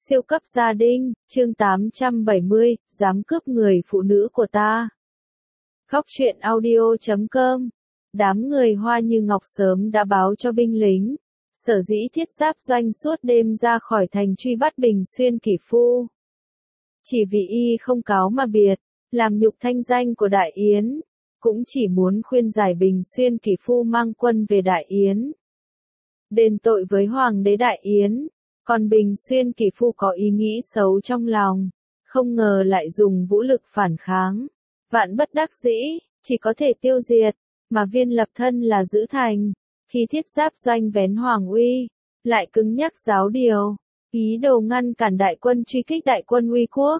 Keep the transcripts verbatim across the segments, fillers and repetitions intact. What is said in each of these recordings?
Siêu cấp gia đình, chương tám trăm bảy mươi, dám cướp người phụ nữ của ta. Góc truyện audio chấm com. Đám người Hoa Như Ngọc sớm đã báo cho binh lính, sở dĩ Thiết Giáp Doanh suốt đêm ra khỏi thành truy bắt Bình Xuyên Kỷ Phu. Chỉ vì y không cáo mà biệt, làm nhục thanh danh của Đại Yến, cũng chỉ muốn khuyên giải Bình Xuyên Kỷ Phu mang quân về Đại Yến, đền tội với Hoàng đế Đại Yến. Còn Bình Xuyên Kỷ Phu có ý nghĩ xấu trong lòng, không ngờ lại dùng vũ lực phản kháng. Vạn bất đắc dĩ, chỉ có thể tiêu diệt, mà Viên Lập thân là giữ thành. Khi Thiết Giáp Doanh vén Hoàng uy, lại cứng nhắc giáo điều, ý đồ ngăn cản đại quân truy kích đại quân Uy Quốc.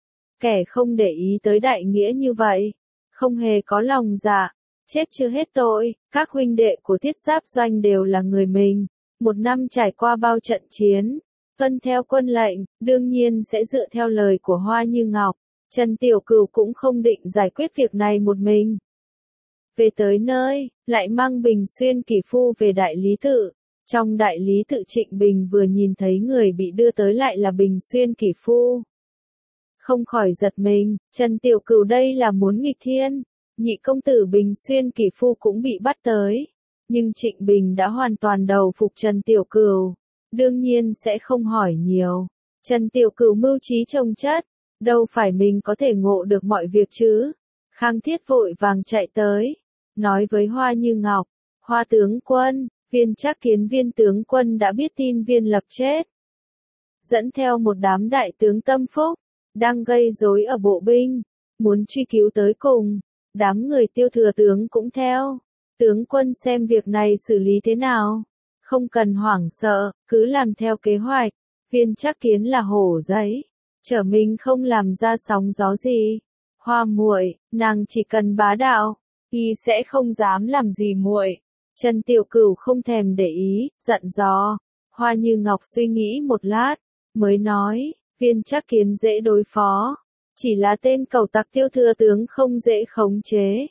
Kẻ không để ý tới đại nghĩa như vậy, không hề có lòng dạ, chết chưa hết tội. Các huynh đệ của Thiết Giáp Doanh đều là người mình. Một năm trải qua bao trận chiến, tuân theo quân lệnh, đương nhiên sẽ dựa theo lời của Hoa Như Ngọc. Trần Tiểu Cửu cũng không định giải quyết việc này một mình. Về tới nơi, lại mang Bình Xuyên Kỷ Phu về đại lý tự. Trong đại lý tự Trịnh Bình vừa nhìn thấy người bị đưa tới lại là Bình Xuyên Kỷ Phu, không khỏi giật mình. Trần Tiểu Cửu đây là muốn nghịch thiên. Nhị công tử Bình Xuyên Kỷ Phu cũng bị bắt tới. Nhưng Trịnh Bình đã hoàn toàn đầu phục Trần Tiểu Cửu, đương nhiên sẽ không hỏi nhiều. Trần Tiểu Cửu mưu trí chồng chất, đâu phải mình có thể ngộ được mọi việc chứ. Khang Thiết vội vàng chạy tới, nói với Hoa Như Ngọc, Hoa tướng quân, Viên Trác Kiến Viên tướng quân đã biết tin Viên Lập chết. Dẫn theo một đám đại tướng tâm phúc, đang gây rối ở bộ binh, muốn truy cứu tới cùng. Đám người Tiêu thừa tướng cũng theo. Tướng quân xem việc này xử lý thế nào, không cần hoảng sợ, cứ làm theo kế hoạch. Viên Trác Kiến là hổ giấy, trở mình không làm ra sóng gió gì. Hoa muội, nàng chỉ cần bá đạo, y sẽ không dám làm gì muội. Trần Tiểu Cửu không thèm để ý, dặn dò. Hoa Như Ngọc suy nghĩ một lát, mới nói, Viên Trác Kiến dễ đối phó, chỉ là tên cẩu tặc Tiêu thừa tướng không dễ khống chế.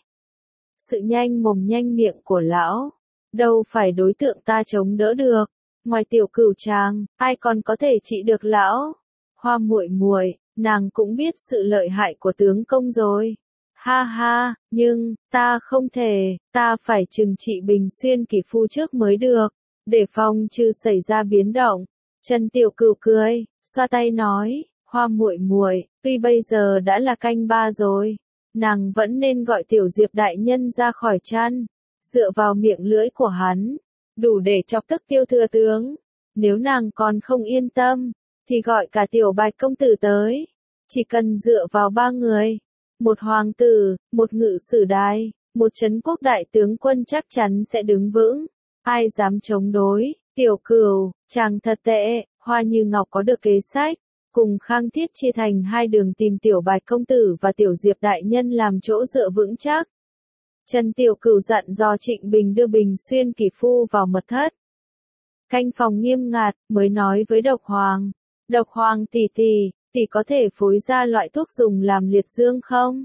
Sự nhanh mồm nhanh miệng của lão, đâu phải đối tượng ta chống đỡ được. Ngoài Tiểu Cửu chàng, ai còn có thể trị được lão? Hoa muội muội, nàng cũng biết sự lợi hại của tướng công rồi. Ha ha, nhưng ta không thể, ta phải trừng trị Bình Xuyên Kỷ Phu trước mới được, để phòng trừ xảy ra biến động. Trần Tiểu Cửu cười, xoa tay nói, Hoa muội muội, tuy bây giờ đã là canh ba rồi, nàng vẫn nên gọi Tiểu Diệp đại nhân ra khỏi chăn, dựa vào miệng lưỡi của hắn, đủ để chọc tức Tiêu thừa tướng. Nếu nàng còn không yên tâm, thì gọi cả Tiểu Bạch công tử tới. Chỉ cần dựa vào ba người, một hoàng tử, một ngự sử đài, một trấn quốc đại tướng quân chắc chắn sẽ đứng vững. Ai dám chống đối? Tiểu Cửu, chàng thật tệ. Hoa Như Ngọc có được kế sách, cùng Khang Thiết chia thành hai đường tìm Tiểu Bạch công tử và Tiểu Diệp đại nhân làm chỗ dựa vững chắc. Trần Tiểu Cửu dặn dò Trịnh Bình đưa Bình Xuyên Kỷ Phu vào mật thất, canh phòng nghiêm ngặt, mới nói với Độc Hoàng, Độc Hoàng tỷ tỷ, tỷ có thể phối ra loại thuốc dùng làm liệt dương không?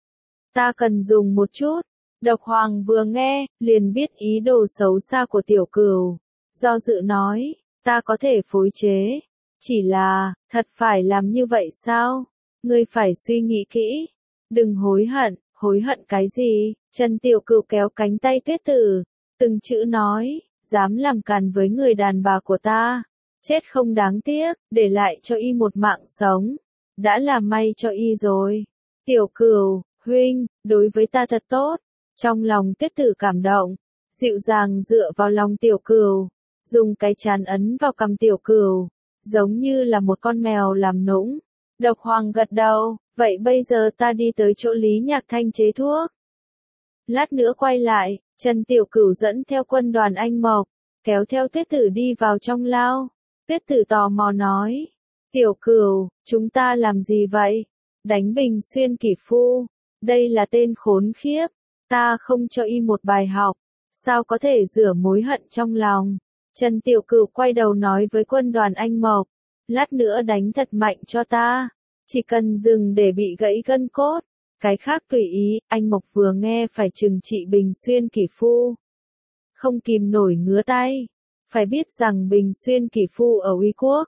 Ta cần dùng một chút. Độc Hoàng vừa nghe, liền biết ý đồ xấu xa của Tiểu Cửu, do dự nói, ta có thể phối chế. Chỉ là, thật phải làm như vậy sao? Ngươi phải suy nghĩ kỹ. Đừng hối hận. Hối hận cái gì? Trần Tiểu Cửu kéo cánh tay Tuyết Tử, từng chữ nói, dám làm càn với người đàn bà của ta, chết không đáng tiếc, để lại cho y một mạng sống, đã là may cho y rồi. Tiểu Cửu, huynh, đối với ta thật tốt. Trong lòng Tuyết Tử cảm động, dịu dàng dựa vào lòng Tiểu Cửu, dùng cái trán ấn vào cằm Tiểu Cửu, giống như là một con mèo làm nũng. Độc Hoàng gật đầu, vậy bây giờ ta đi tới chỗ Lý Nhạc Thanh chế thuốc. Lát nữa quay lại, Trần Tiểu Cửu dẫn theo quân đoàn Anh Mộc, kéo theo Tuyết Tử đi vào trong lao. Tuyết Tử tò mò nói, Tiểu Cửu, chúng ta làm gì vậy? Đánh Bình Xuyên Kỷ Phu, đây là tên khốn khiếp, ta không cho y một bài học, sao có thể rửa mối hận trong lòng? Trần Tiểu Cửu quay đầu nói với quân đoàn Anh Mộc, lát nữa đánh thật mạnh cho ta, chỉ cần dừng để bị gãy gân cốt, cái khác tùy ý. Anh Mộc vừa nghe phải trừng trị Bình Xuyên Kỷ Phu, không kìm nổi ngứa tay. Phải biết rằng Bình Xuyên Kỷ Phu ở Uy Quốc,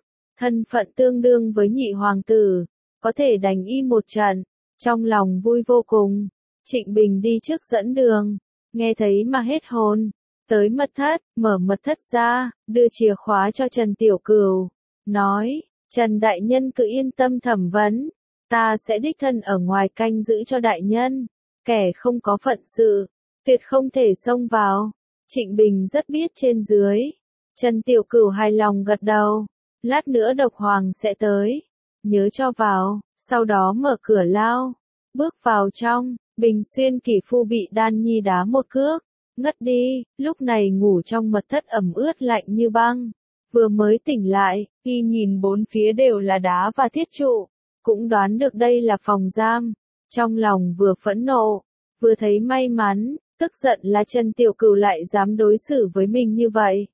thân phận tương đương với nhị hoàng tử, có thể đánh y một trận, trong lòng vui vô cùng. Trịnh Bình đi trước dẫn đường, nghe thấy mà hết hồn, tới mật thất, mở mật thất ra, đưa chìa khóa cho Trần Tiểu Cửu, nói, Trần đại nhân cứ yên tâm thẩm vấn, ta sẽ đích thân ở ngoài canh giữ cho đại nhân, kẻ không có phận sự, tuyệt không thể xông vào. Trịnh Bình rất biết trên dưới. Trần Tiểu Cửu hài lòng gật đầu, lát nữa độc hoàng sẽ tới, nhớ cho vào, sau đó mở cửa lao, bước vào trong. Bình Xuyên kỷ phu bị Đan Nhi đá một cước, ngất đi, lúc này ngủ trong mật thất ẩm ướt lạnh như băng. Vừa mới tỉnh lại, y nhìn bốn phía đều là đá và thiết trụ, cũng đoán được đây là phòng giam. Trong lòng vừa phẫn nộ, vừa thấy may mắn, tức giận là Trần Tiểu Cửu lại dám đối xử với mình như vậy.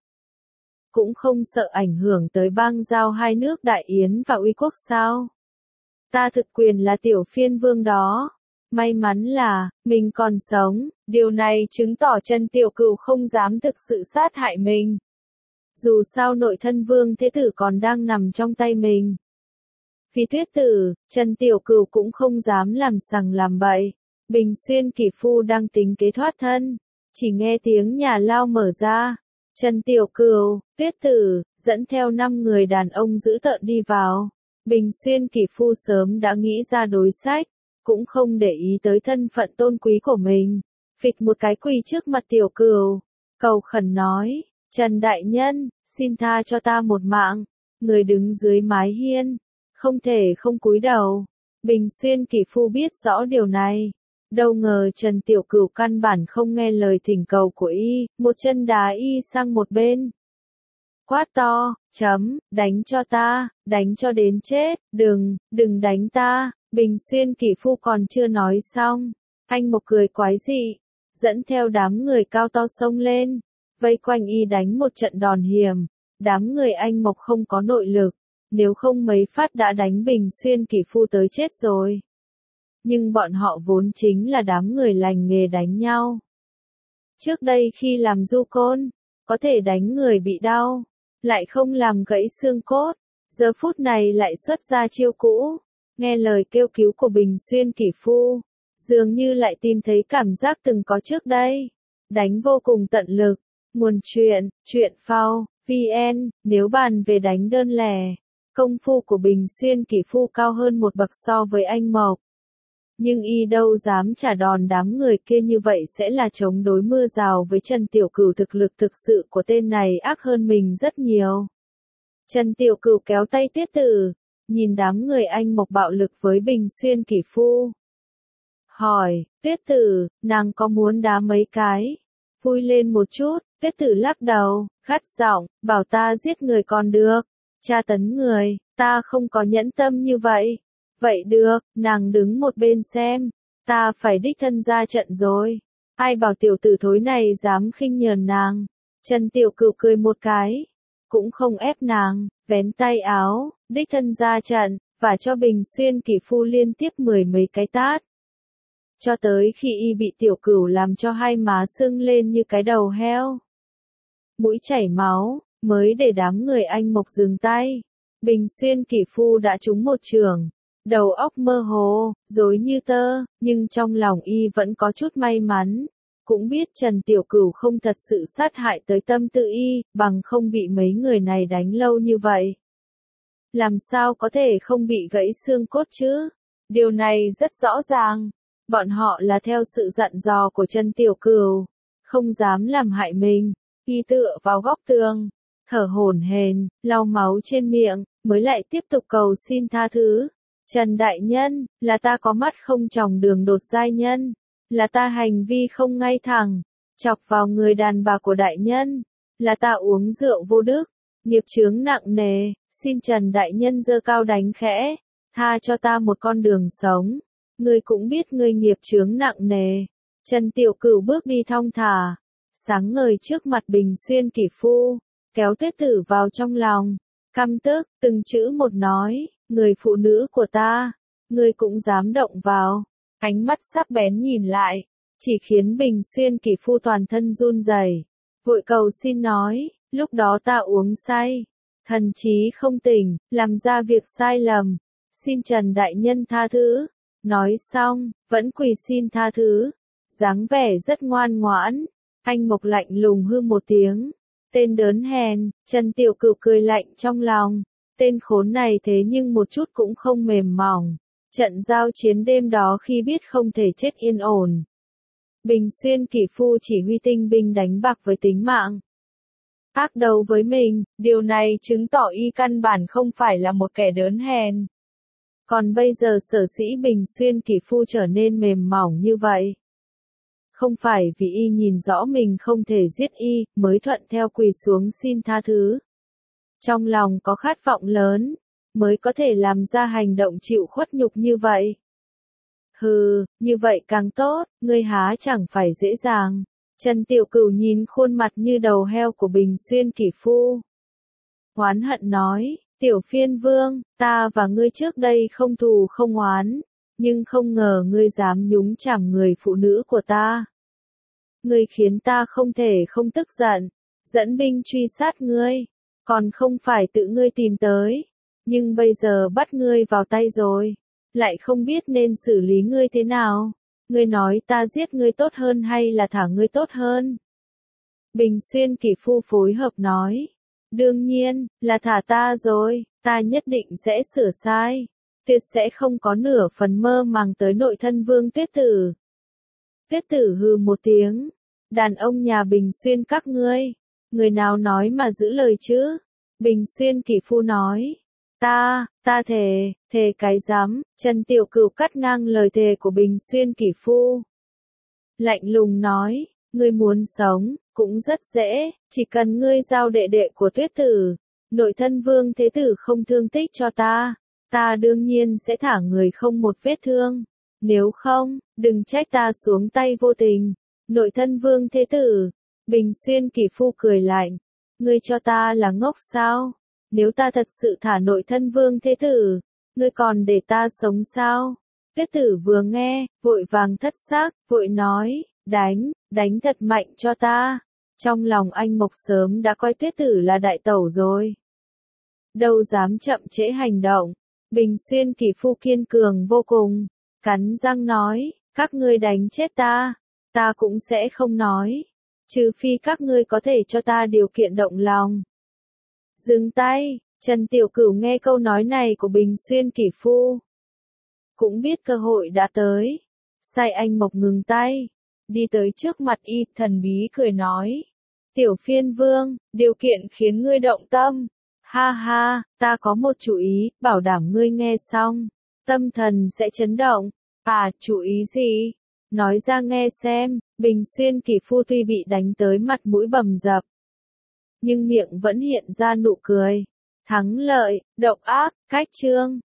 Cũng không sợ ảnh hưởng tới bang giao hai nước Đại Yến và Uy Quốc sao? Ta thực quyền là tiểu phiên vương đó. May mắn là, mình còn sống, điều này chứng tỏ Trần Tiểu Cửu không dám thực sự sát hại mình. Dù sao nội thân vương thế tử còn đang nằm trong tay mình. Phi Tuyết Tử, Trần Tiểu Cửu cũng không dám làm sằng làm bậy. Bình Xuyên kỷ phu đang tính kế thoát thân, chỉ nghe tiếng nhà lao mở ra. Trần Tiểu Cửu, Tuyết Tử, dẫn theo năm người đàn ông dữ tợn đi vào. Bình Xuyên kỷ phu sớm đã nghĩ ra đối sách, cũng không để ý tới thân phận tôn quý của mình. Phịch một cái quỳ trước mặt Tiểu Cửu, cầu khẩn nói, Trần đại nhân, xin tha cho ta một mạng. Người đứng dưới mái hiên, không thể không cúi đầu. Bình Xuyên kỷ phu biết rõ điều này. Đâu ngờ Trần Tiểu Cửu căn bản không nghe lời thỉnh cầu của y, một chân đá y sang một bên. Quát to, chấm, đánh cho ta, đánh cho đến chết, đừng, đừng đánh ta. Bình Xuyên kỷ phu còn chưa nói xong, anh Mộc cười quái dị, dẫn theo đám người cao to xông lên, vây quanh y đánh một trận đòn hiểm. Đám người anh Mộc không có nội lực, nếu không mấy phát đã đánh Bình Xuyên kỷ phu tới chết rồi. Nhưng bọn họ vốn chính là đám người lành nghề đánh nhau. Trước đây khi làm du côn, có thể đánh người bị đau, lại không làm gãy xương cốt, giờ phút này lại xuất ra chiêu cũ. Nghe lời kêu cứu của Bình Xuyên kỷ phu, dường như lại tìm thấy cảm giác từng có trước đây. Đánh vô cùng tận lực. Nguồn truyện, truyện phao, vn, nếu bàn về đánh đơn lẻ, công phu của Bình Xuyên kỷ phu cao hơn một bậc so với anh Mộc. Nhưng y đâu dám trả đòn đám người kia như vậy sẽ là chống đối mưa rào với Trần Tiểu Cửu. Thực lực thực sự của tên này ác hơn mình rất nhiều. Trần Tiểu Cửu kéo tay Tuyết Tử, nhìn đám người anh Mộc bạo lực với Bình Xuyên kỷ phu. Hỏi, Tuyết Tử, nàng có muốn đá mấy cái? Vui lên một chút, Tuyết Tử lắc đầu, gắt giọng, bảo ta giết người còn được. Tra tấn người, ta không có nhẫn tâm như vậy. Vậy được, nàng đứng một bên xem, ta phải đích thân ra trận rồi. Ai bảo tiểu tử thối này dám khinh nhờn nàng. Trần Tiểu Cửu cười một cái, cũng không ép nàng, vén tay áo, đích thân ra trận, và cho Bình Xuyên kỷ phu liên tiếp mười mấy cái tát. Cho tới khi y bị Tiểu Cửu làm cho hai má sưng lên như cái đầu heo, mũi chảy máu, mới để đám người anh Mộc dừng tay. Bình Xuyên kỷ phu đã trúng một chưởng, đầu óc mơ hồ, rối như tơ, nhưng trong lòng y vẫn có chút may mắn. Cũng biết Trần Tiểu Cửu không thật sự sát hại tới tâm tự y, bằng không bị mấy người này đánh lâu như vậy. Làm sao có thể không bị gãy xương cốt chứ? Điều này rất rõ ràng. Bọn họ là theo sự dặn dò của Trần Tiểu Cửu, không dám làm hại mình. Y tựa vào góc tường, thở hổn hển, lau máu trên miệng, mới lại tiếp tục cầu xin tha thứ. Trần đại nhân, là ta có mắt không tròng đường đột giai nhân, là ta hành vi không ngay thẳng, chọc vào người đàn bà của đại nhân, là ta uống rượu vô đức, nghiệp chướng nặng nề, xin Trần đại nhân giơ cao đánh khẽ, tha cho ta một con đường sống. Ngươi cũng biết ngươi nghiệp chướng nặng nề. Trần Tiểu Cửu bước đi thong thả, sáng ngời trước mặt Bình Xuyên kỷ phu, kéo Tuyết Tử vào trong lòng, căm tức, từng chữ một nói, người phụ nữ của ta, ngươi cũng dám động vào. Ánh mắt sắc bén nhìn lại, chỉ khiến Bình Xuyên kỷ phu toàn thân run rẩy, vội cầu xin nói, lúc đó ta uống say, thần trí không tỉnh, làm ra việc sai lầm. Xin Trần đại nhân tha thứ. Nói xong, vẫn quỳ xin tha thứ. Dáng vẻ rất ngoan ngoãn. Anh Mộc lạnh lùng hư một tiếng. Tên đớn hèn, Trần Tiểu Cửu cười lạnh trong lòng. Tên khốn này thế nhưng một chút cũng không mềm mỏng. Trận giao chiến đêm đó khi biết không thể chết yên ổn. Bình Xuyên kỷ phu chỉ huy tinh binh đánh bạc với tính mạng. Ác đấu với mình, điều này chứng tỏ y căn bản không phải là một kẻ đớn hèn. Còn bây giờ sở dĩ Bình Xuyên kỷ phu trở nên mềm mỏng như vậy. Không phải vì y nhìn rõ mình không thể giết y, mới thuận theo quỳ xuống xin tha thứ. Trong lòng có khát vọng lớn, mới có thể làm ra hành động chịu khuất nhục như vậy. Hừ, như vậy càng tốt, ngươi há chẳng phải dễ dàng. Trần Tiểu Cửu nhìn khuôn mặt như đầu heo của Bình Xuyên kỷ phu. Oán hận nói, Tiểu Phiên Vương, ta và ngươi trước đây không thù không oán, nhưng không ngờ ngươi dám nhúng chàm người phụ nữ của ta. Ngươi khiến ta không thể không tức giận, dẫn binh truy sát ngươi, còn không phải tự ngươi tìm tới, nhưng bây giờ bắt ngươi vào tay rồi, lại không biết nên xử lý ngươi thế nào. Ngươi nói ta giết ngươi tốt hơn hay là thả ngươi tốt hơn? Bình Xuyên kỷ phu phối hợp nói. Đương nhiên, là thả ta rồi, ta nhất định sẽ sửa sai. Tuyệt sẽ không có nửa phần mơ màng tới nội thân Vương Tuyết Tử. Tuyết Tử hừ một tiếng. Đàn ông nhà Bình Xuyên các ngươi. Người nào nói mà giữ lời chứ? Bình Xuyên kỷ phu nói. Ta, ta thề, thề cái dám, Trần Tiểu Cửu cắt ngang lời thề của Bình Xuyên kỷ phu. Lạnh lùng nói, ngươi muốn sống, cũng rất dễ, chỉ cần ngươi giao đệ đệ của Tuyết Tử, nội thân Vương Thế Tử không thương tích cho ta, ta đương nhiên sẽ thả người không một vết thương. Nếu không, đừng trách ta xuống tay vô tình. Nội thân Vương Thế Tử, Bình Xuyên kỷ phu cười lạnh, ngươi cho ta là ngốc sao? Nếu ta thật sự thả nội thân Vương Thế Tử, ngươi còn để ta sống sao? Tuyết Tử vừa nghe, vội vàng thất xác, vội nói, đánh, đánh thật mạnh cho ta. Trong lòng anh Mộc sớm đã coi Tuyết Tử là đại tẩu rồi. Đâu dám chậm trễ hành động. Bình Xuyên kỷ phu kiên cường vô cùng, cắn răng nói, các ngươi đánh chết ta, ta cũng sẽ không nói, trừ phi các ngươi có thể cho ta điều kiện động lòng. Dừng tay, Trần Tiểu Cửu nghe câu nói này của Bình Xuyên kỷ phu. Cũng biết cơ hội đã tới. Sai anh Mộc ngừng tay. Đi tới trước mặt y thần bí cười nói. Tiểu Phiên Vương, điều kiện khiến ngươi động tâm. Ha ha, ta có một chủ ý, bảo đảm ngươi nghe xong. Tâm thần sẽ chấn động. À, chủ ý gì? Nói ra nghe xem. Bình Xuyên kỷ phu tuy bị đánh tới mặt mũi bầm dập, nhưng miệng vẫn hiện ra nụ cười. Thắng lợi, độc ác, cách chương.